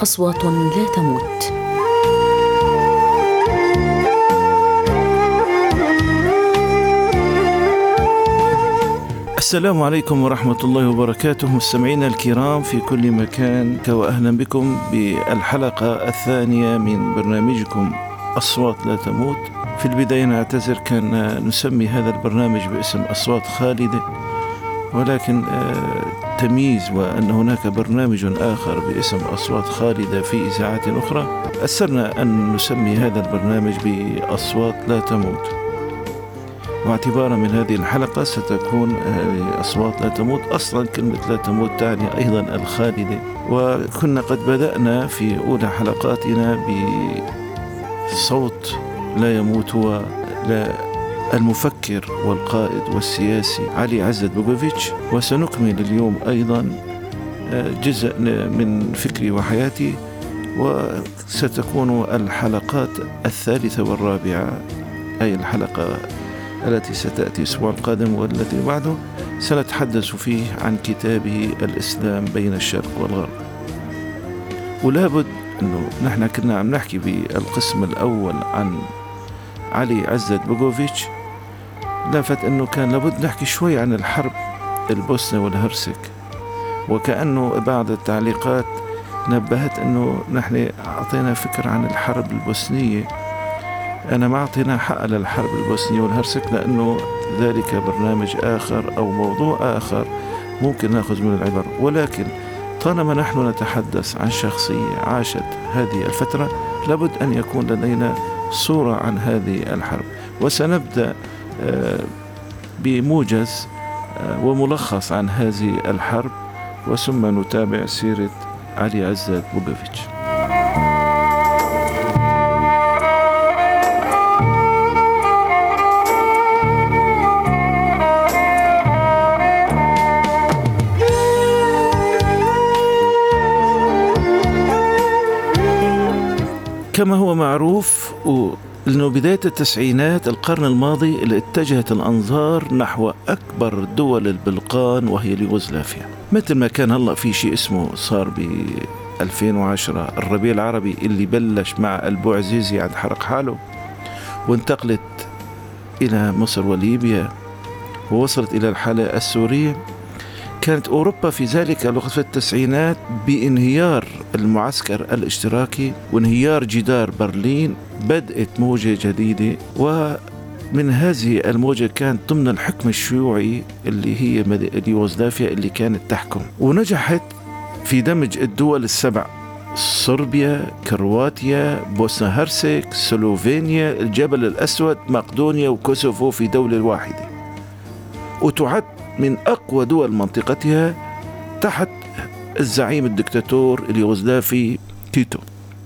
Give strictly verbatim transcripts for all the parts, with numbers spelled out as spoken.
أصوات لا تموت. السلام عليكم ورحمة الله وبركاته، مستمعينا الكرام في كل مكان، وأهلا بكم بالحلقة الثانية من برنامجكم أصوات لا تموت. في البداية نعتذر، كان نسمي هذا البرنامج باسم أصوات خالدة، ولكن تمييز وأن هناك برنامج آخر باسم أصوات خالدة في إذاعات أخرى، أسرنا أن نسمي هذا البرنامج بأصوات لا تموت. واعتبارا من هذه الحلقة ستكون أصوات لا تموت، أصلا كلمة لا تموت تعني أيضا الخالدة. وكنا قد بدأنا في أولى حلقاتنا بصوت لا يموت، هو المفكر والقائد والسياسي علي عزت بوغوفيتش، وسنكمل اليوم أيضا جزء من فكري وحياتي، وستكون الحلقات الثالثة والرابعة، أي الحلقة التي ستأتي الأسبوع القادم والتي بعده، سنتحدث فيه عن كتابه الإسلام بين الشرق والغرب. ولا بد أنه نحن كنا عم نحكي بالقسم الأول عن علي عزت بوغوفيتش، لافت أنه كان لابد نحكي شوي عن الحرب البوسنة والهرسك، وكأنه بعض التعليقات نبهت أنه نحن أعطينا فكرة عن الحرب البوسنية. أنا ما أعطينا حق للحرب البوسنية والهرسك، لأنه ذلك برنامج آخر أو موضوع آخر ممكن نأخذ من العبر، ولكن طالما نحن نتحدث عن شخصية عاشت هذه الفترة، لابد أن يكون لدينا صورة عن هذه الحرب. وسنبدأ بموجز وملخص عن هذه الحرب، وثم نتابع سيرة علي عزت بوغوفيتش. كما هو معروف أنه بداية التسعينات القرن الماضي اللي اتجهت الأنظار نحو أكبر دول البلقان، وهي اليوغوسلافيا. مثل ما كان هلأ في شيء اسمه صار ب ألفين وعشرة الربيع العربي، اللي بلش مع البوعزيزي عند حرق حاله، وانتقلت إلى مصر وليبيا، ووصلت إلى الحالة السورية. كانت أوروبا في ذلك الوقت في التسعينات بانهيار المعسكر الاشتراكي وانهيار جدار برلين، بدأت موجة جديدة، ومن هذه الموجة كانت ضمن الحكم الشيوعي اللي هي اليوغوسلافيا اللي كانت تحكم، ونجحت في دمج الدول السبع: صربيا، كرواتيا، بوسنا هرسك، سلوفينيا، الجبل الأسود، مقدونيا وكوسوفو في دولة واحدة، وتعد من أقوى دول منطقتها تحت الزعيم الدكتاتور اليوغوسلافي تيتو.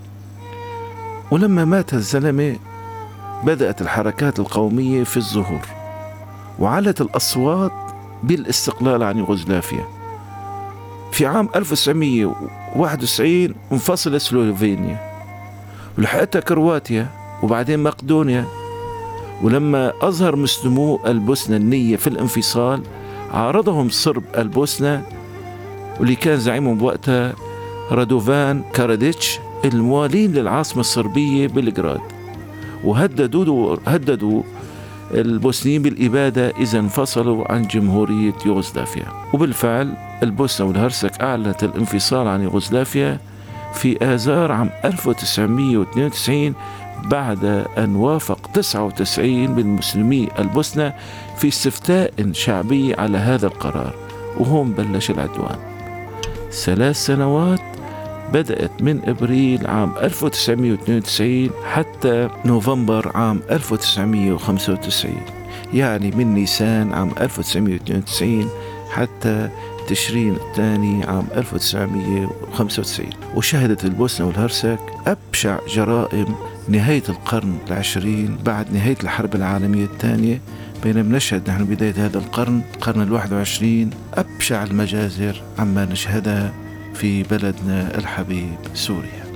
ولما مات الزلمة بدأت الحركات القومية في الظهور، وعلت الأصوات بالاستقلال عن يوغوسلافيا. في عام ألف وتسعمية وواحد وتسعين انفصلت سلوفينيا، ولحقتها كرواتيا، وبعدين مقدونيا. ولما أظهر مسلمو البوسنة النية في الانفصال، عارضهم صرب البوسنة، واللي كان زعيمهم بوقتها رادوفان كاراديتش، الموالين للعاصمة الصربية بلغراد، وهددوا هددوا البوسنيين بالإبادة إذا انفصلوا عن جمهورية يوغوسلافيا. وبالفعل البوسنة والهرسك أعلنت الانفصال عن يوغوسلافيا في آذار عام ألف وتسعمية واثنين وتسعين، بعد أن وافق تسعة وتسعين من مسلمي البوسنة في استفتاء شعبي على هذا القرار. وهون بلش العدوان. ثلاث سنوات بدأت من إبريل عام ألف وتسعمية واثنين وتسعين حتى نوفمبر عام ألف وتسعمية وخمسة وتسعين، يعني من نيسان عام ألف وتسعمية واثنين وتسعين حتى تشرين الثاني عام ألف وتسعمية وخمسة وتسعين. وشهدت البوسنة والهرسك أبشع جرائم نهاية القرن العشرين بعد نهاية الحرب العالمية الثانية، بينما نشهد نحن بداية هذا القرن القرن الواحد وعشرين أبشع المجازر عما نشهدها في بلدنا الحبيب سوريا.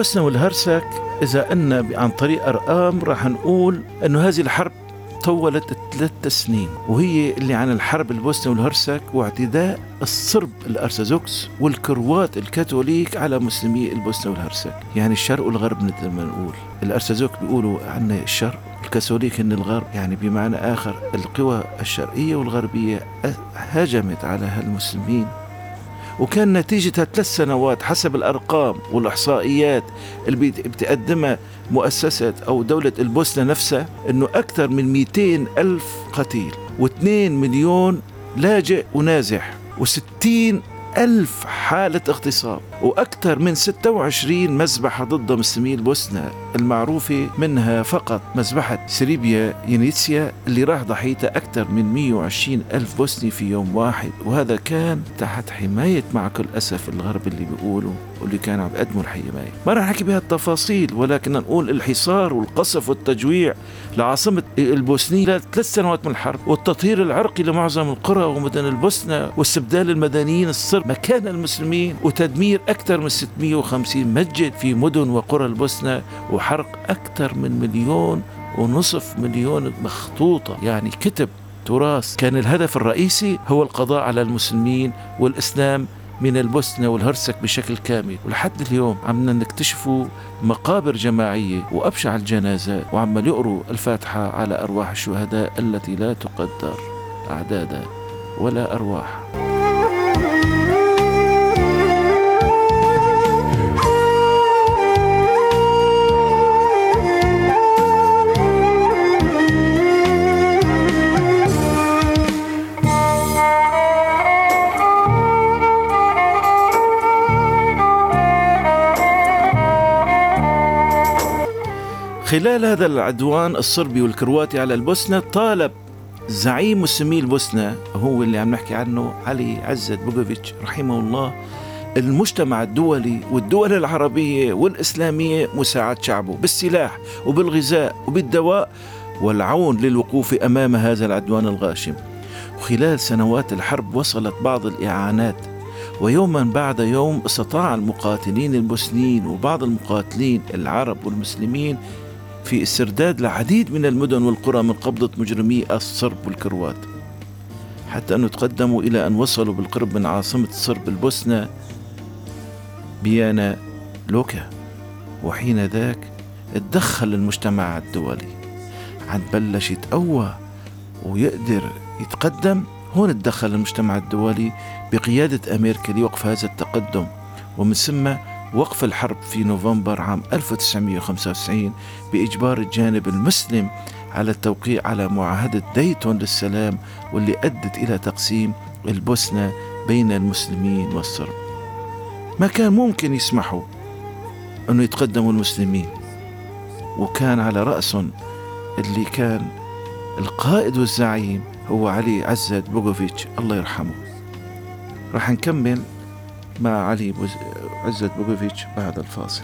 البوسنة والهرسك إذا أن عن طريق أرقام راح نقول أنه هذه الحرب طولت ثلاث سنين، وهي اللي عن الحرب البوسنة والهرسك واعتداء الصرب الأرثوذكس والكروات الكاثوليك على مسلمي البوسنة والهرسك. يعني الشرق والغرب مثل ما نقول. الأرثوذكس بيقولوا عنا الشرق، الكاثوليك هن الغرب. يعني بمعنى آخر القوى الشرقية والغربية هاجمت على هالمسلمين، وكان نتيجتها ثلاث سنوات حسب الأرقام والإحصائيات اللي بتقدمها مؤسسة أو دولة البوسنة نفسها، أنه أكثر من مئتين ألف قتيل واثنين مليون لاجئ ونازح وستين ألف حالة اغتصاب، وأكثر من ستة وعشرين مذبحة ضد مسلمي البوسنة المعروفة، منها فقط مذبحة سريبيا ينيتسيا اللي راح ضحيتها أكثر من مئة وعشرين ألف بوسني في يوم واحد. وهذا كان تحت حماية مع كل أسف الغرب اللي بيقولوا واللي كانوا عم يقدموا الحماية. ما راح نحكي بها التفاصيل، ولكن نقول الحصار والقصف والتجويع لعاصمة البوسنية ثلاث سنوات من الحرب، والتطهير العرقي لمعظم القرى ومدن البوسنة، واستبدال المدنيين الصرب مكان المسلمين، وتدمير أكثر من ستمئة وخمسين مسجد في مدن وقرى البوسنة، وحرق أكثر من مليون ونصف مليون مخطوطة يعني كتب تراث. كان الهدف الرئيسي هو القضاء على المسلمين والإسلام من البوسنة والهرسك بشكل كامل. ولحد اليوم عمنا نكتشفوا مقابر جماعية وأبشع الجنازات، وعمال يقروا الفاتحة على أرواح الشهداء التي لا تقدر أعدادا ولا أرواح. خلال هذا العدوان الصربي والكرواتي على البوسنة، طالب زعيم مسلمي البوسنة هو اللي عم نحكي عنه علي عزت بوغوفيتش رحمه الله المجتمع الدولي والدول العربية والإسلامية مساعدة شعبه بالسلاح وبالغذاء وبالدواء والعون للوقوف أمام هذا العدوان الغاشم. وخلال سنوات الحرب وصلت بعض الإعانات، ويوما بعد يوم استطاع المقاتلين البوسنيين وبعض المقاتلين العرب والمسلمين في استرداد العديد من المدن والقرى من قبضة مجرمي الصرب والكروات، حتى أن تقدموا إلى أن وصلوا بالقرب من عاصمة الصرب البوسنة بيانا لوكا. وحين ذاك اتدخل المجتمع الدولي، عن بلش يتقوى ويقدر يتقدم. هون اتدخل المجتمع الدولي بقيادة أمريكا ليوقف هذا التقدم، ومن ثم وقف الحرب في نوفمبر عام ألف وتسعمئة وخمسة وتسعين بإجبار الجانب المسلم على التوقيع على معاهدة دايتون للسلام، واللي أدت إلى تقسيم البوسنة بين المسلمين والصرب. ما كان ممكن يسمحوا أنه يتقدموا المسلمين، وكان على رأسهم اللي كان القائد والزعيم هو علي عزت بوغوفيتش الله يرحمه. رح نكمل مع علي عزت بوغوفيتش بعد الفاصل.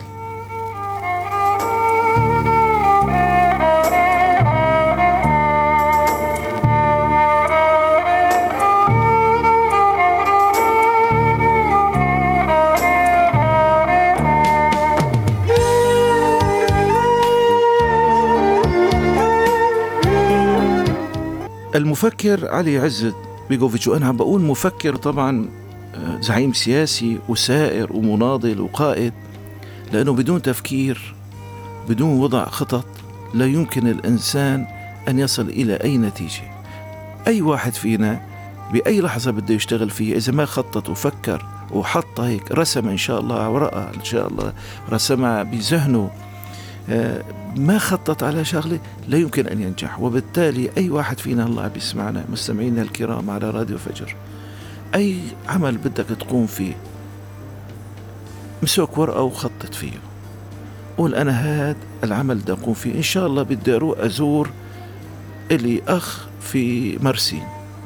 المفكر علي عزت بوغوفيتش، وأنا عم بقول مفكر طبعا زعيم سياسي وسائر ومناضل وقائد، لأنه بدون تفكير بدون وضع خطط لا يمكن الإنسان أن يصل إلى أي نتيجة. أي واحد فينا بأي لحظة بده يشتغل فيها إذا ما خطط وفكر وحط هيك رسم إن شاء الله ورقة إن شاء الله رسمها بذهنه، ما خطط على شغلة لا يمكن أن ينجح. وبالتالي أي واحد فينا الله عم يسمعنا مستمعينا الكرام على راديو فجر، أي عمل بدك تقوم فيه مسك ورقة وخطط فيه، قول أنا هاد العمل بدي أقوم فيه إن شاء الله بدي أروح أزور إلي أخ في مرسين،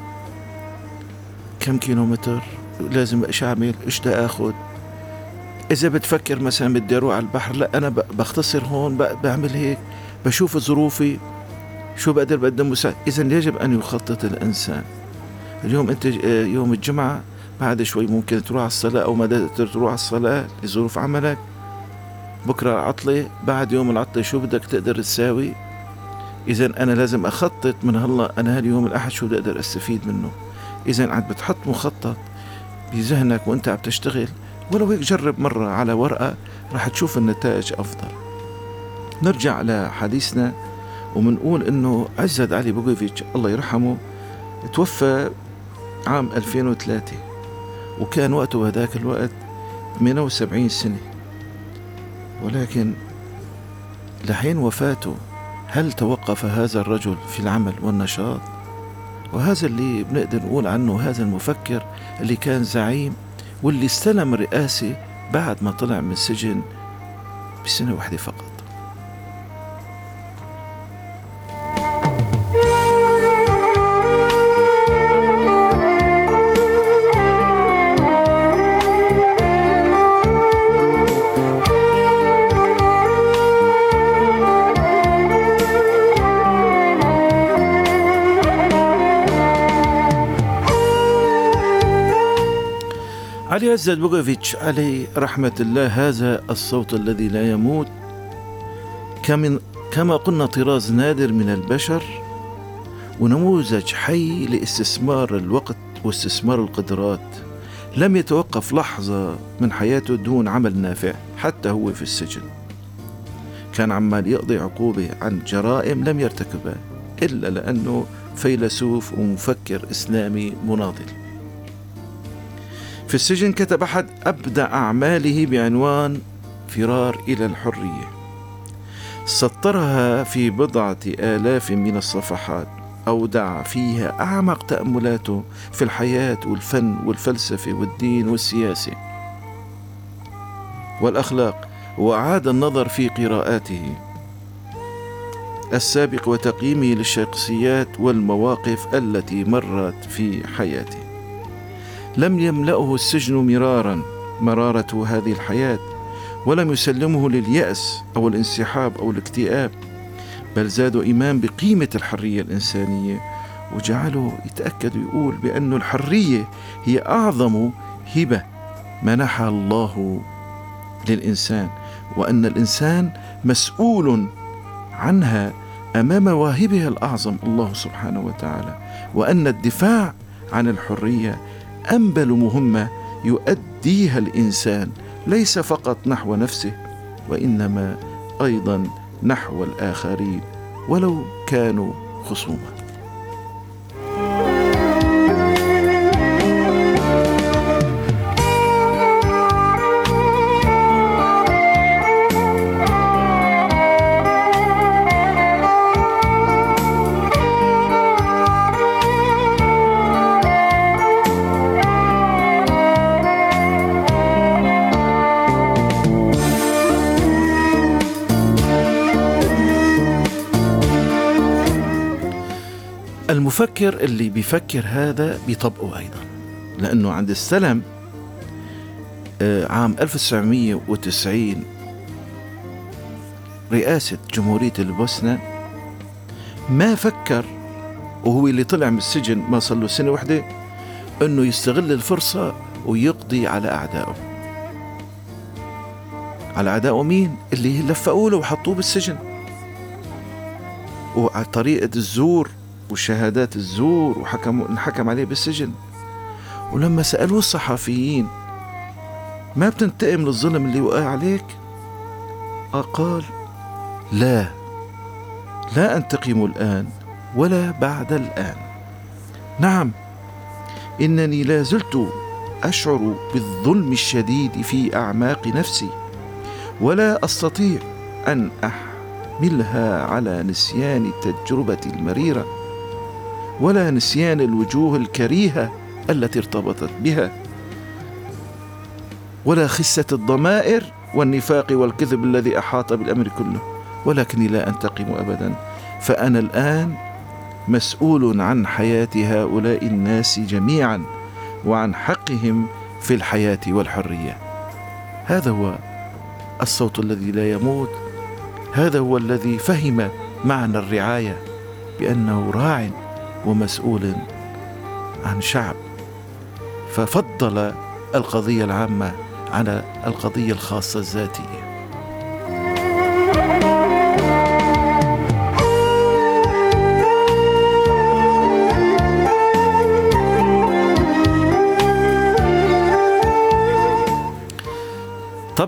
كم كيلومتر لازم إيش أعمل إيش بدي أخذ. إذا بتفكر مثلا بدي أروح على البحر، لا أنا بختصر هون بعمل هيك، بشوف ظروفي شو بقدر بقدم مساعدة. إذن يجب أن يخطط الإنسان. اليوم أنت يوم الجمعة بعد شوي ممكن تروح على الصلاة أو ما تقدر تروح على الصلاة لظروف عملك، بكرة عطلة، بعد يوم العطلة شو بدك تقدر تساوي؟ إذا أنا لازم أخطط من هلا، أنا هاليوم الأحد شو بدي أقدر أستفيد منه. إذا عاد بتحط مخطط بذهنك وأنت عم تشتغل، ولو هيك جرب مرة على ورقة رح تشوف النتائج أفضل. نرجع لحديثنا ومنقول إنه عزت علي بوغوفيتش الله يرحمه توفى عام ألفين وثلاثة، وكان وقته هذاك الوقت ثمانية وسبعين سنة. ولكن لحين وفاته هل توقف هذا الرجل في العمل والنشاط؟ وهذا اللي بنقدر نقول عنه، هذا المفكر اللي كان زعيم واللي استلم رئاسة بعد ما طلع من السجن بسنة واحدة فقط. علي عزت بوغوفيتش عليه رحمة الله هذا الصوت الذي لا يموت، كما قلنا طراز نادر من البشر ونموذج حي لاستثمار الوقت واستثمار القدرات. لم يتوقف لحظة من حياته دون عمل نافع حتى هو في السجن. كان عمال يقضي عقوبة عن جرائم لم يرتكبها إلا لأنه فيلسوف ومفكر إسلامي مناضل. في السجن كتب أحد أبدع أعماله بعنوان فرار إلى الحرية، سطرها في بضعة آلاف من الصفحات، أودع فيها أعمق تأملاته في الحياة والفن والفلسفة والدين والسياسة والأخلاق، وأعاد النظر في قراءاته السابق وتقييمه للشخصيات والمواقف التي مرت في حياته. لم يملأه السجن مرارا مرارة هذه الحياة، ولم يسلمه لليأس أو الانسحاب أو الاكتئاب، بل زادوا إيمان بقيمة الحرية الإنسانية، وجعله يتأكد ويقول بأن الحرية هي أعظم هبة منحها الله للإنسان، وأن الإنسان مسؤول عنها أمام واهبها الأعظم الله سبحانه وتعالى، وأن الدفاع عن الحرية أنبل مهمة يؤديها الإنسان ليس فقط نحو نفسه، وإنما أيضا نحو الآخرين ولو كانوا خصوما. المفكر اللي بيفكر هذا بيطبقه أيضا، لأنه عند استلم عام ألف وتسعمية وتسعين رئاسة جمهورية البوسنة ما فكر، وهو اللي طلع من السجن ما صار له سنة واحدة، أنه يستغل الفرصة ويقضي على أعدائه. على أعدائه مين؟ اللي لفقوا له وحطوه بالسجن، وعلى طريقة الزور وشهادات الزور، وحكم انحكم عليه بالسجن. ولما سألوه الصحفيين ما بتنتقم للظلم اللي وقع عليك؟ قال لا لا أنتقم الآن ولا بعد الآن. نعم، إنني لا زلت أشعر بالظلم الشديد في أعماق نفسي، ولا أستطيع أن أحملها على نسيان التجربة المريرة ولا نسيان الوجوه الكريهة التي ارتبطت بها، ولا خسة الضمائر والنفاق والكذب الذي أحاط بالأمر كله، ولكني لا أنتقم أبدا، فأنا الآن مسؤول عن حياة هؤلاء الناس جميعا وعن حقهم في الحياة والحرية. هذا هو الصوت الذي لا يموت، هذا هو الذي فهم معنى الرعاية بأنه راع ومسؤول عن شعب، ففضل القضية العامة على القضية الخاصة الذاتية.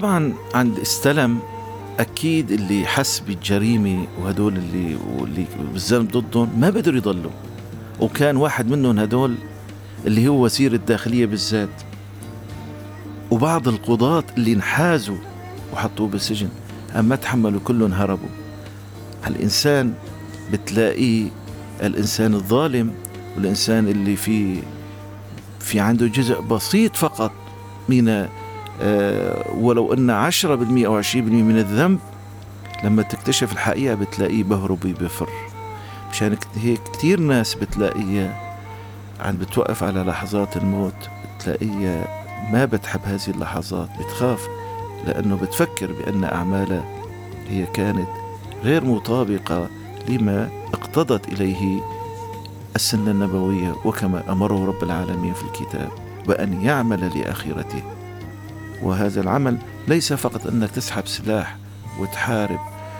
طبعا عند استلم أكيد اللي حس بالجريمة وهدول اللي, واللي بالذنب ضدهم ما بدروا يضلوا، وكان واحد منهم هدول اللي هو وزير الداخلية بالذات، وبعض القضاة اللي انحازوا وحطوه بالسجن أما تحملوا كلهم هربوا. الإنسان بتلاقيه الإنسان الظالم والإنسان اللي في في عنده جزء بسيط فقط من آه ولو أن عشرة بالمئة أو عشرين بالمئة من الذنب، لما تكتشف الحقيقة بتلاقيه بهرب بفر. مشان هيك كتير ناس بتلاقيه عن بتوقف على لحظات الموت بتلاقيه ما بتحب هذه اللحظات، بتخاف لأنه بتفكر بأن أعماله هي كانت غير مطابقة لما اقتضت إليه السنة النبوية وكما أمره رب العالمين في الكتاب، وأن يعمل لآخرته. وهذا العمل ليس فقط أنك تسحب سلاح وتحارب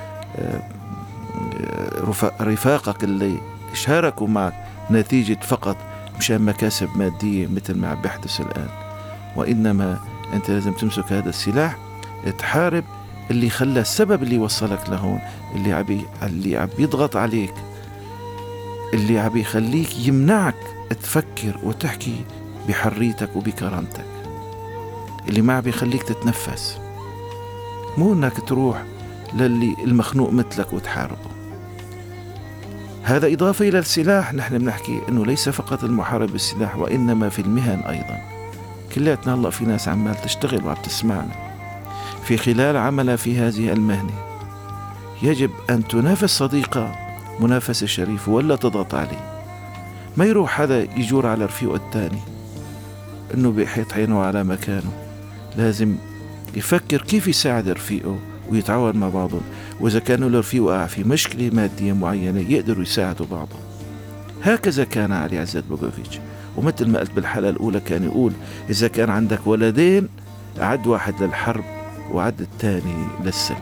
رفاقك اللي شاركوا معك نتيجة فقط مشان مكاسب مادية مثل ما عم بيحدث الآن، وإنما أنت لازم تمسك هذا السلاح تحارب اللي خلى السبب اللي وصلك لهون، اللي عبي اللي عم يضغط عليك، اللي عم يخليك يمنعك تفكر وتحكي بحريتك وبكرامتك، اللي ما عم يخليك تتنفس، مو انك تروح للي المخنوق مثلك وتحاربه. هذا إضافة إلى السلاح. نحن بنحكي إنه ليس فقط المحارب بالسلاح وإنما في المهن أيضا. كلياتنا هلا في ناس عمال تشتغل وعم تسمعنا، في خلال عملها في هذه المهنة يجب أن تنافس صديقة منافسة شريفة ولا تضغط عليه. ما يروح هذا يجور على رفيقه الثاني إنه بيحيط عينه على مكانه، لازم يفكر كيف يساعد رفيقه ويتعاون مع بعضهم، وإذا كانوا الرفيق وقع في مشكلة مادية معينة يقدروا يساعدوا بعضهم. هكذا كان علي عزت بوغوفيتش. ومثل ما قلت بالحلقة الأولى كان يقول إذا كان عندك ولدين أعد واحد للحرب وعد الثاني للسلم.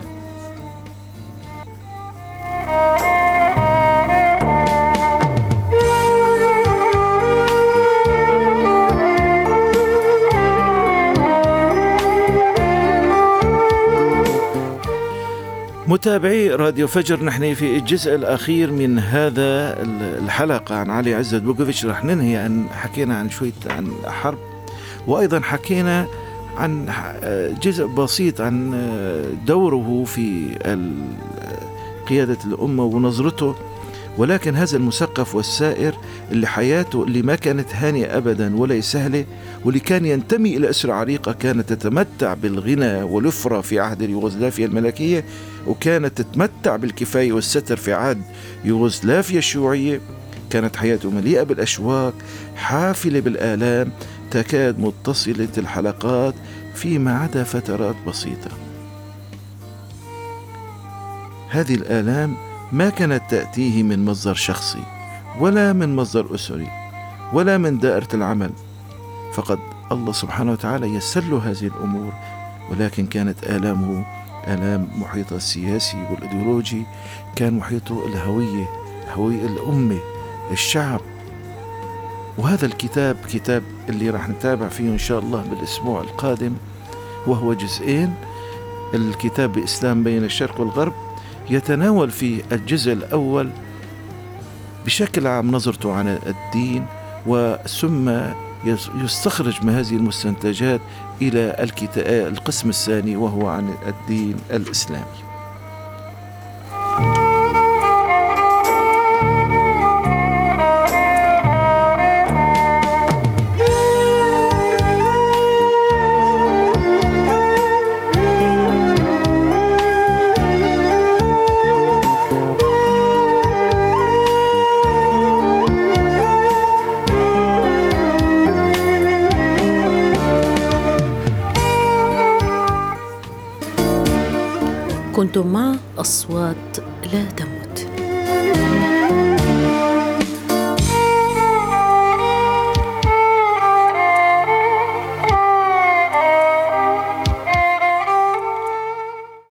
متابعي راديو فجر، نحن في الجزء الأخير من هذا الحلقة عن علي عزت بوغوفيتش. رح ننهي عن حكينا عن شوية عن حرب، وأيضا حكينا عن جزء بسيط عن دوره في قيادة الأمة ونظرته. ولكن هذا المثقف والسائر اللي حياته اللي ما كانت هانئة أبدا ولا سهلة، واللي كان ينتمي إلى أسرة عريقة كانت تتمتع بالغنى والوفرة في عهد يوغوسلافيا الملكية، وكانت تتمتع بالكفاية والستر في عهد يوغوسلافيا الشيوعية. كانت حياته مليئة بالأشواق، حافلة بالآلام، تكاد متصلة الحلقات فيما عدا فترات بسيطة. هذه الآلام ما كانت تأتيه من مصدر شخصي ولا من مصدر أسري ولا من دائرة العمل، فقد الله سبحانه وتعالى يسر له هذه الأمور، ولكن كانت آلامه آلام محيطة السياسي والإيديولوجي، كان محيطه الهوية، هوية الأمة، الشعب. وهذا الكتاب كتاب اللي راح نتابع فيه إن شاء الله بالأسبوع القادم، وهو جزئين. الكتاب بإسلام بين الشرق والغرب يتناول في الجزء الأول بشكل عام نظرته عن الدين، وثم يستخرج من هذه المستنتجات إلى القسم الثاني وهو عن الدين الإسلامي. كنتم مع أصوات لا تموت.